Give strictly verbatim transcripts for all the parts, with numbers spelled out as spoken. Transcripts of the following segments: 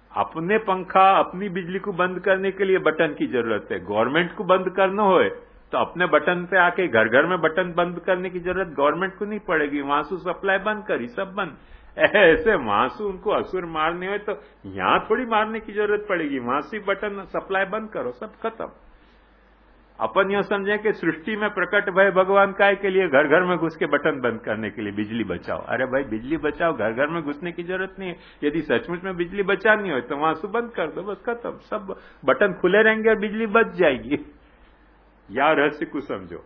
अपने पंखा अपनी बिजली को बंद करने के लिए बटन की जरूरत है। गवर्नमेंट को बंद करना हो तो अपने बटन पे आके घर घर में बटन बंद करने की जरूरत गवर्नमेंट को नहीं पड़ेगी। वहां से सप्लाई बंद करी, सब बंद। ऐसे वहां से उनको असुर मारने हो तो यहां थोड़ी मारने की जरूरत पड़ेगी। वहां से बटन सप्लाई बंद करो, सब खत्म। अपन यह समझे कि सृष्टि में प्रकट भय भगवान काय के लिए घर घर में घुस के बटन बंद करने के लिए बिजली बचाओ। अरे भाई बिजली बचाओ, घर घर में घुसने की जरूरत नहीं है। यदि सचमुच में बिजली बचानी हो तो वहां से बंद कर दो, बस खत्म। सब बटन खुले रहेंगे और बिजली बच जाएगी। या रहस्य को समझो।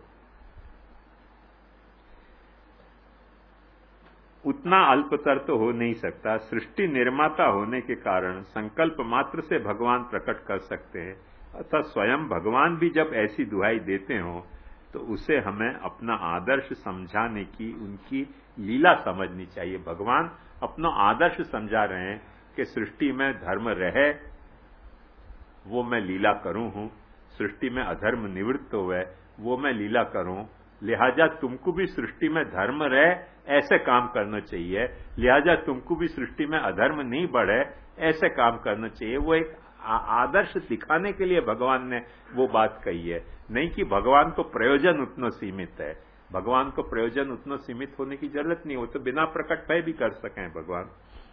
उतना अल्पतर तो हो नहीं सकता। सृष्टि निर्माता होने के कारण संकल्प मात्र से भगवान प्रकट कर सकते हैं। अतः स्वयं भगवान भी जब ऐसी दुहाई देते हो तो उसे हमें अपना आदर्श समझाने की उनकी लीला समझनी चाहिए। भगवान अपना आदर्श समझा रहे हैं कि सृष्टि में धर्म रहे, वो मैं लीला करूं हूं। सृष्टि में अधर्म निवृत्त हुए, वो मैं लीला करूं। लिहाजा तुमको भी सृष्टि में धर्म रहे, ऐसे काम करना चाहिए। लिहाजा तुमको भी सृष्टि में अधर्म नहीं बढ़े, ऐसे काम करना चाहिए। वो एक आदर्श दिखाने के लिए भगवान ने वो बात कही है, नहीं कि भगवान को प्रयोजन उतना सीमित है। भगवान को प्रयोजन उतना सीमित होने की जरूरत नहीं। वो तो बिना प्रकट भय भी कर सकें भगवान।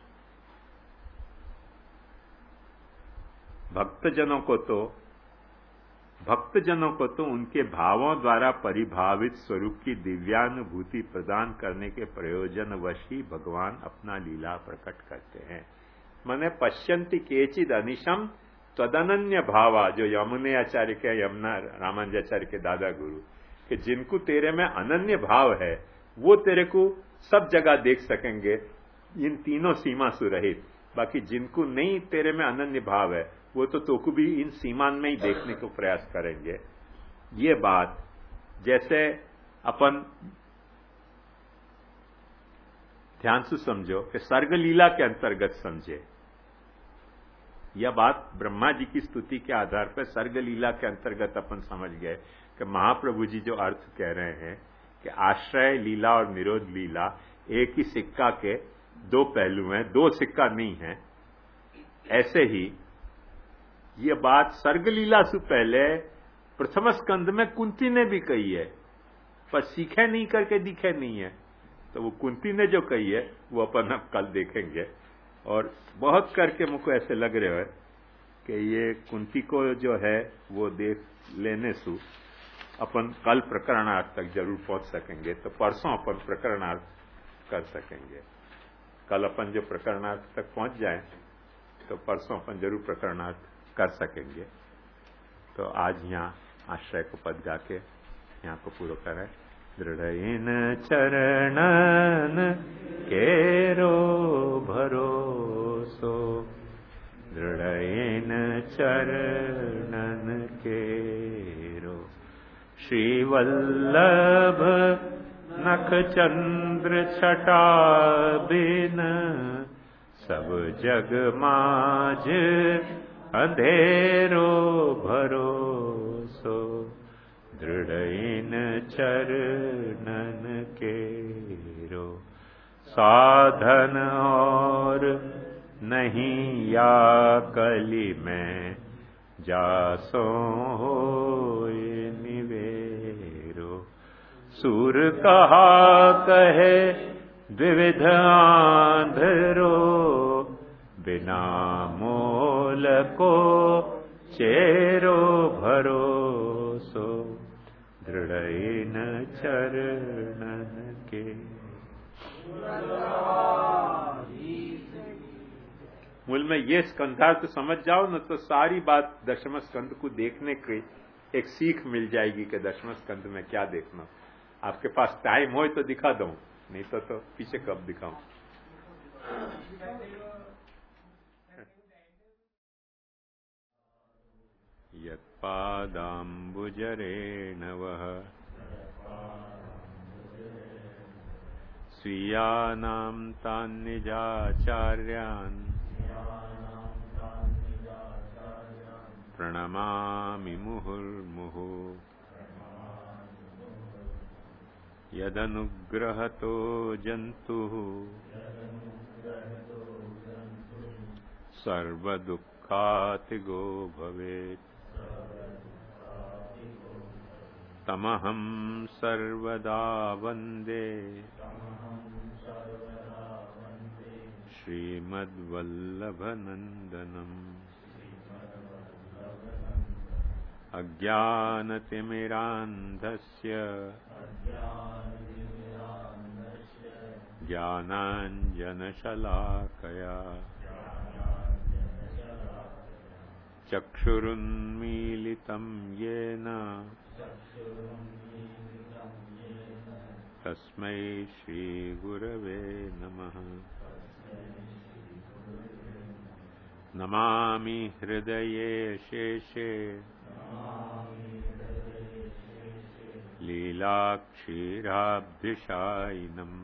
भक्तजनों को तो भक्तजनों को तो उनके भावों द्वारा परिभावित स्वरूप की दिव्यानुभूति प्रदान करने के प्रयोजनवश ही भगवान अपना लीला प्रकट करते हैं। मने पश्यन्ति केचिद अनिशम तदनन्य भावा, जो यमुने आचार्य के यमुना रामानुजाचार्य के दादा गुरु, कि जिनको तेरे में अनन्य भाव है वो तेरे को सब जगह देख सकेंगे, इन तीनों सीमा से रहित। बाकी जिनको नहीं तेरे में अनन्य भाव है वो तो तोको भी इन सीमान में ही देखने को प्रयास करेंगे। ये बात जैसे अपन ध्यान से समझो कि सर्ग लीला के अंतर्गत समझे। यह बात ब्रह्मा जी की स्तुति के आधार पर सर्ग लीला के अंतर्गत अपन समझ गए कि महाप्रभु जी जो अर्थ कह रहे हैं कि आश्रय लीला और निरोध लीला एक ही सिक्का के दो पहलू हैं, दो सिक्का नहीं है। ऐसे ही ये बात सर्ग लीला से पहले प्रथम स्कंद में कुंती ने भी कही है, पर सीखे नहीं करके दिखे नहीं है। तो वो कुंती ने जो कही है वो अपन अब कल देखेंगे। और बहुत करके मुझको ऐसे लग रहे है कि ये कुंती को जो है वो देख लेने से अपन कल प्रकरणार्थ तक जरूर पहुंच सकेंगे। तो परसों अपन प्रकरणार्थ कर सकेंगे। कल अपन जो प्रकरणार्थ तक पहुंच जाए तो परसों अपन जरूर प्रकरणार्थ कर सकेंगे। तो आज यहाँ आश्रय को पद गा के यहाँ को पूरा करें। दृढ़इन चरणन केरो भरोसो, दृढ़इन चरणन केरो। श्रीवल्लभ नख चंद्र छटा बिन, सब जग माज अंधेरो भरोसो। दृढ़इन चरणन केरो। साधन और नहीं या कली में, जासो होय निवेरो। सूर कहा कहे द्विविध आंधरो, बिना मोल को चेरो भरोसो। दृढ़इन चरणन के। मूल में ये स्कंधार्थ समझ जाओ न तो सारी बात दशम स्कंध को देखने की एक सीख मिल जाएगी कि दशम स्कंध में क्या देखना। आपके पास टाइम हो तो दिखा दूं, नहीं तो, तो पीछे कब दिखाऊं। यत्पादाम्बुजरेण वः स्वीयानां तान्निजाचार्यान्, प्रणमामि मुहुर्मुहुः। यदनुग्रहतो जन्तुः सर्वदुःखातिगो भवेत् तमहं सर्वदा वन्दे श्रीमद्वल्लभनन्दनम् अज्ञानतिमिरान्धस्य ज्ञानाञ्जनशलाकया चक्षुरुन्मीलितं येन तस्मै श्रीगुरवे नमः। नमामि हृदये शेषे लीलाक्षीराब्धिशायिनम्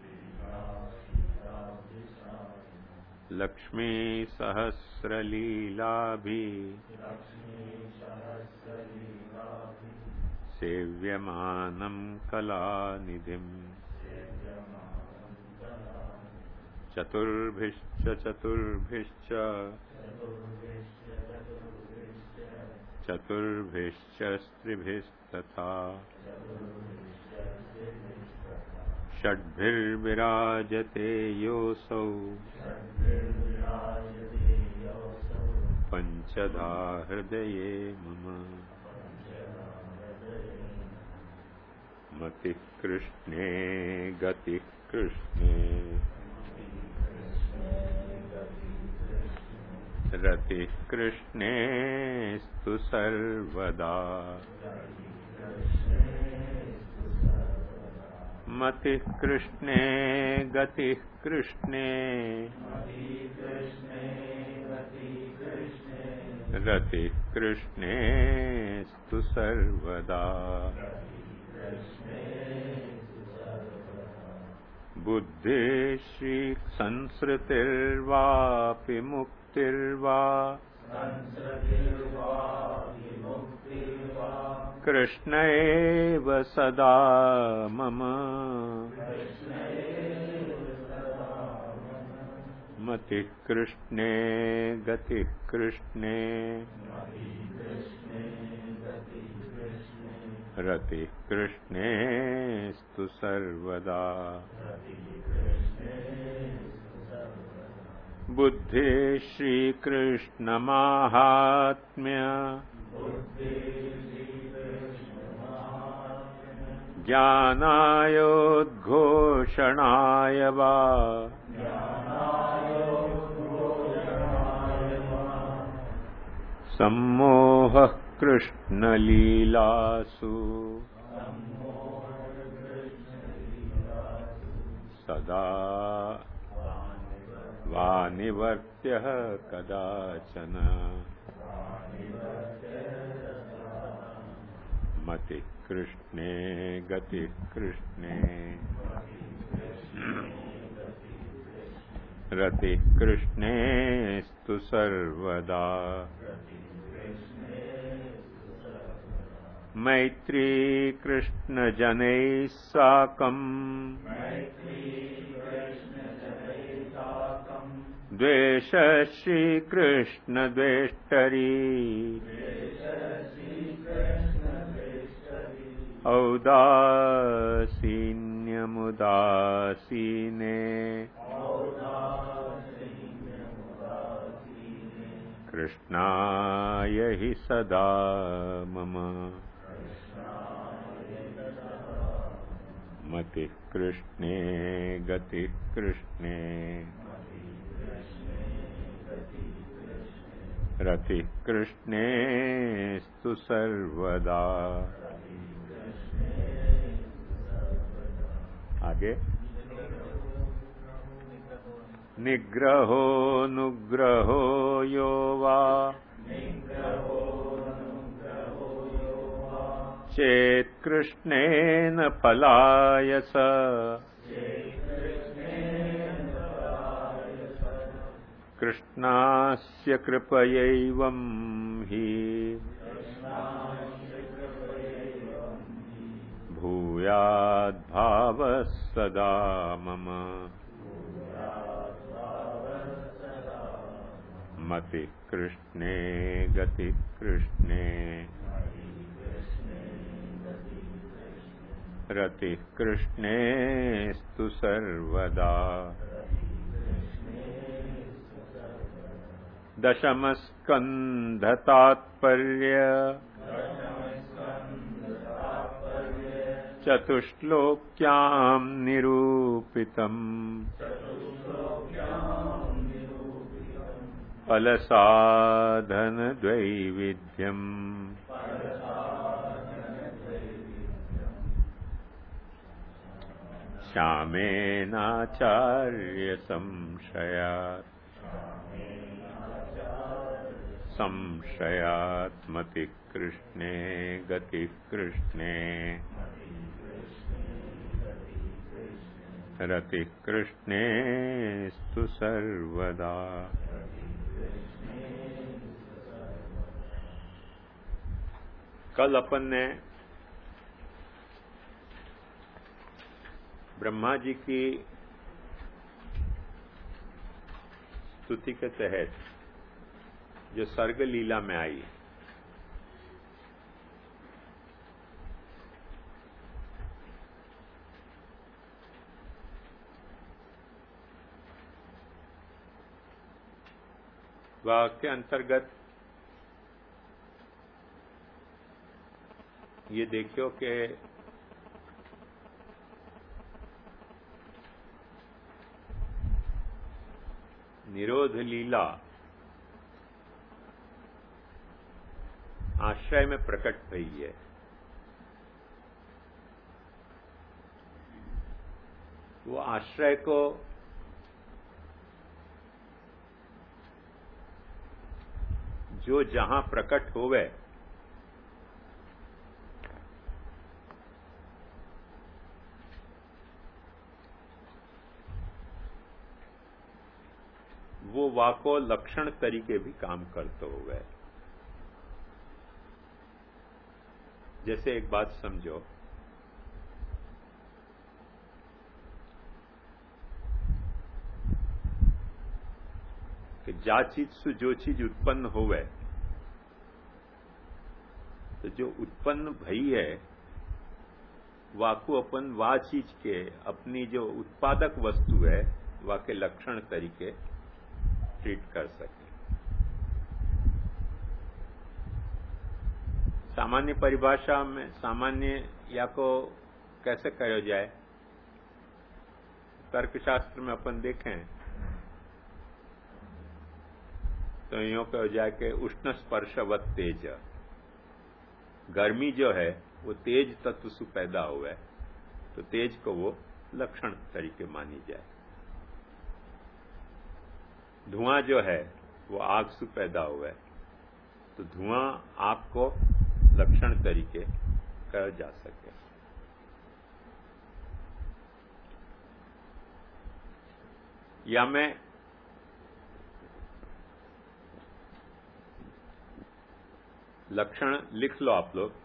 लक्ष्मीसहस्रलीलाभि सेव्यमानं कलानिधिम् चतुर्भिश्च चतुर्भिश्च चतुर्भिश्च स्त्रिभिस्तथा षड्भिर्विराजते योऽसौ पञ्चधा हृदये मम। मतिः कृष्णे गतिः कृष्णे रतिः कृष्णेस्तु सर्वदा। मतिः कृष्णे गतिः कृष्णे रतिः कृष्णेस्तु सर्वदा। बुद्धिः श्री संसृतिर्वापि मुक्तिर्वा कृष्ण एव सदा मम। मतिः कृष्णे गतिः कृष्णे रतिः कृष्णेस्तु सर्वदा। बुद्धिः श्रीकृष्णमाहात्म्य ज्ञानायोद्घोषणाय वा सम्मोहः कृष्णलीलासु सदा वा निवर्त्यः कदाचन। मतिः कृष्णे गतिः कृष्णे रतिः कृष्णेस्तु सर्वदा। मैत्री कृष्णजनैः साकम् द्वेषः श्रीकृष्णद्वेष्टरी औदासीन्यमुदासीने कृष्णाय हि सदा मम। मतिः कृष्णे गतिः कृष्णे रतिः कृष्णेस्तु सर्वदा। आगे निग्रहो नुग्रहो यो वा चेत् कृष्णेन फलायस कृष्णास्य कृपयैवं हि भूयाद्भावः सदा मम। मति कृष्णे गति कृष्णे रति कृष्णेस्तु सर्वदा दशम स्कंध तात्पर्य चतुश्लोक्यां निरूपितम् फलसाधन द्वैविध्यम् श्यामेनाचार्य संशयात् संशयात् मति कृष्णे गति कृष्णे रति कृष्णेस्तु सर्वदा। कल अपन ने ब्रह्मा जी की स्तुति के तहत जो सर्ग लीला में आई, वह के अंतर्गत ये देखियो कि निरोध लीला आश्रय में प्रकट हुई है। वो आश्रय को जो जहां प्रकट होवे वो वाको लक्षण तरीके भी काम करते हुए। जैसे एक बात समझो कि जा चीज से जो चीज उत्पन्न होवे तो जो उत्पन्न भई है वाको अपन वा चीज के अपनी जो उत्पादक वस्तु है वा के लक्षण तरीके ट्रीट कर सके। सामान्य परिभाषा में सामान्य या को कैसे कहा जाए, तर्कशास्त्र में अपन देखें तो यूं कहा जाए कि उष्ण स्पर्शवत तेज, गर्मी जो है वो तेज तत्व से पैदा हुआ है तो तेज को वो लक्षण तरीके मानी जाए। धुआं जो है वो आग से पैदा हुआ है तो धुआं आग को लक्षण तरीके कहा जा सके। या मैं लक्षण लिख लो आप लोग।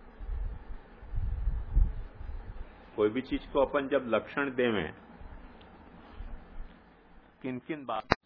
कोई भी चीज को अपन जब लक्षण देवें किन किन बात